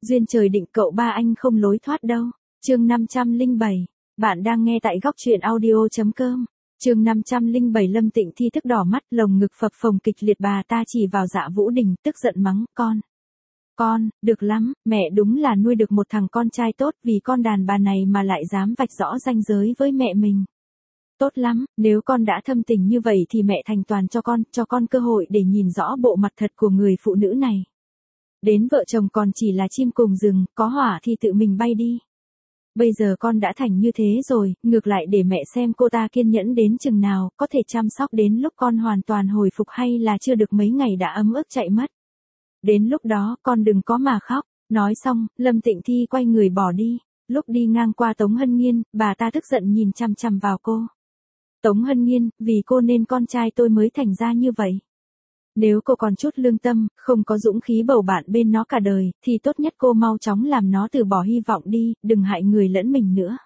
Duyên trời định cậu ba anh không lối thoát đâu. Chương 507. Bạn đang nghe tại góc truyện audio.com. Chương 507 Lâm Tịnh Thi tức đỏ mắt, lồng ngực phập phồng kịch liệt, bà ta chỉ vào Dạ Vũ Đình, tức giận mắng, Con, được lắm, mẹ đúng là nuôi được một thằng con trai tốt, vì con đàn bà này mà lại dám vạch rõ ranh giới với mẹ mình. Tốt lắm, nếu con đã thâm tình như vậy thì mẹ thành toàn cho con cơ hội để nhìn rõ bộ mặt thật của người phụ nữ này. Đến vợ chồng còn chỉ là chim cùng rừng, có hỏa thì tự mình bay đi. Bây giờ con đã thành như thế rồi, ngược lại để mẹ xem cô ta kiên nhẫn đến chừng nào, có thể chăm sóc đến lúc con hoàn toàn hồi phục hay là chưa được mấy ngày đã ấm ức chạy mất. Đến lúc đó con đừng có mà khóc. Nói xong, Lâm Tịnh Thi quay người bỏ đi. Lúc đi ngang qua Tống Hân Nghiên, bà ta tức giận nhìn chằm chằm vào cô. Tống Hân Nghiên, vì cô nên con trai tôi mới thành ra như vậy. Nếu cô còn chút lương tâm, không có dũng khí bầu bạn bên nó cả đời, thì tốt nhất cô mau chóng làm nó từ bỏ hy vọng đi, đừng hại người lẫn mình nữa.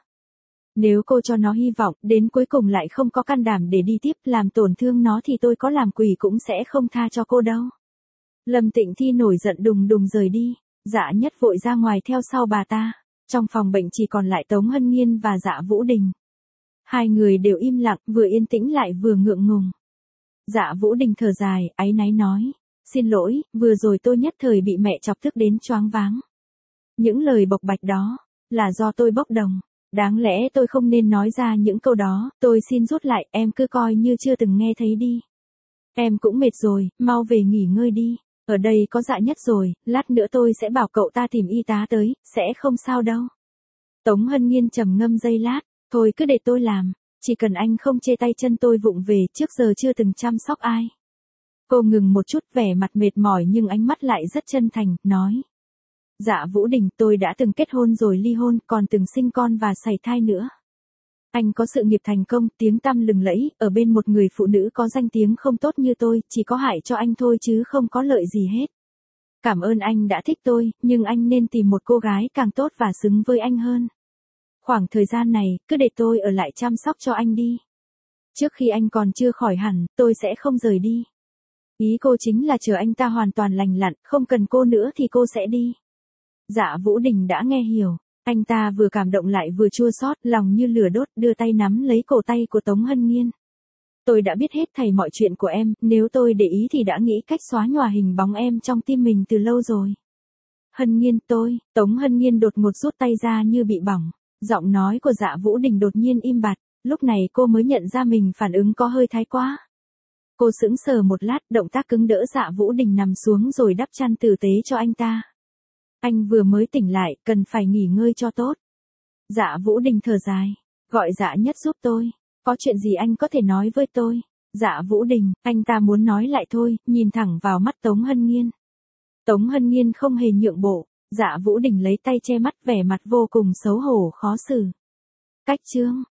Nếu cô cho nó hy vọng, đến cuối cùng lại không có can đảm để đi tiếp làm tổn thương nó thì tôi có làm quỷ cũng sẽ không tha cho cô đâu. Lâm Tịnh Thi nổi giận đùng đùng rời đi. Dạ Nhất vội ra ngoài theo sau bà ta. Trong phòng bệnh chỉ còn lại Tống Hân Nghiên và Dạ Vũ Đình. Hai người đều im lặng, vừa yên tĩnh lại vừa ngượng ngùng. Dạ Vũ Đình thở dài, áy náy nói. Xin lỗi, vừa rồi tôi nhất thời bị mẹ chọc tức đến choáng váng. Những lời bộc bạch đó, là do tôi bốc đồng. Đáng lẽ tôi không nên nói ra những câu đó, tôi xin rút lại, em cứ coi như chưa từng nghe thấy đi. Em cũng mệt rồi, mau về nghỉ ngơi đi. Ở đây có Dạ Nhất rồi, lát nữa tôi sẽ bảo cậu ta tìm y tá tới, sẽ không sao đâu. Tống Hân Nghiên trầm ngâm giây lát, thôi cứ để tôi làm, chỉ cần anh không chê tay chân tôi vụng về, trước giờ chưa từng chăm sóc ai. Cô ngừng một chút, vẻ mặt mệt mỏi nhưng ánh mắt lại rất chân thành, nói. Dạ Vũ Đình, tôi đã từng kết hôn rồi ly hôn, còn từng sinh con và sảy thai nữa. Anh có sự nghiệp thành công, tiếng tăm lừng lẫy, ở bên một người phụ nữ có danh tiếng không tốt như tôi, chỉ có hại cho anh thôi chứ không có lợi gì hết. Cảm ơn anh đã thích tôi, nhưng anh nên tìm một cô gái càng tốt và xứng với anh hơn. Khoảng thời gian này, cứ để tôi ở lại chăm sóc cho anh đi. Trước khi anh còn chưa khỏi hẳn, tôi sẽ không rời đi. Ý cô chính là chờ anh ta hoàn toàn lành lặn, không cần cô nữa thì cô sẽ đi. Dạ Vũ Đình đã nghe hiểu. Anh ta vừa cảm động lại vừa chua xót, lòng như lửa đốt, đưa tay nắm lấy cổ tay của Tống Hân Nghiên. Tôi đã biết hết thảy mọi chuyện của em, nếu tôi để ý thì đã nghĩ cách xóa nhòa hình bóng em trong tim mình từ lâu rồi. Hân Nghiên Tống Hân Nghiên đột ngột rút tay ra như bị bỏng. Giọng nói của Dạ Vũ Đình đột nhiên im bặt, lúc này cô mới nhận ra mình phản ứng có hơi thái quá. Cô sững sờ một lát, động tác cứng đỡ Dạ Vũ Đình nằm xuống rồi đắp chăn tử tế cho anh ta. Anh vừa mới tỉnh lại, cần phải nghỉ ngơi cho tốt. Dạ Vũ Đình thở dài, gọi Dạ Nhất giúp tôi. Có chuyện gì anh có thể nói với tôi? Dạ Vũ Đình, anh ta muốn nói lại thôi, nhìn thẳng vào mắt Tống Hân Nghiên. Tống Hân Nghiên không hề nhượng bộ, Dạ Vũ Đình lấy tay che mắt, vẻ mặt vô cùng xấu hổ khó xử. Cách chương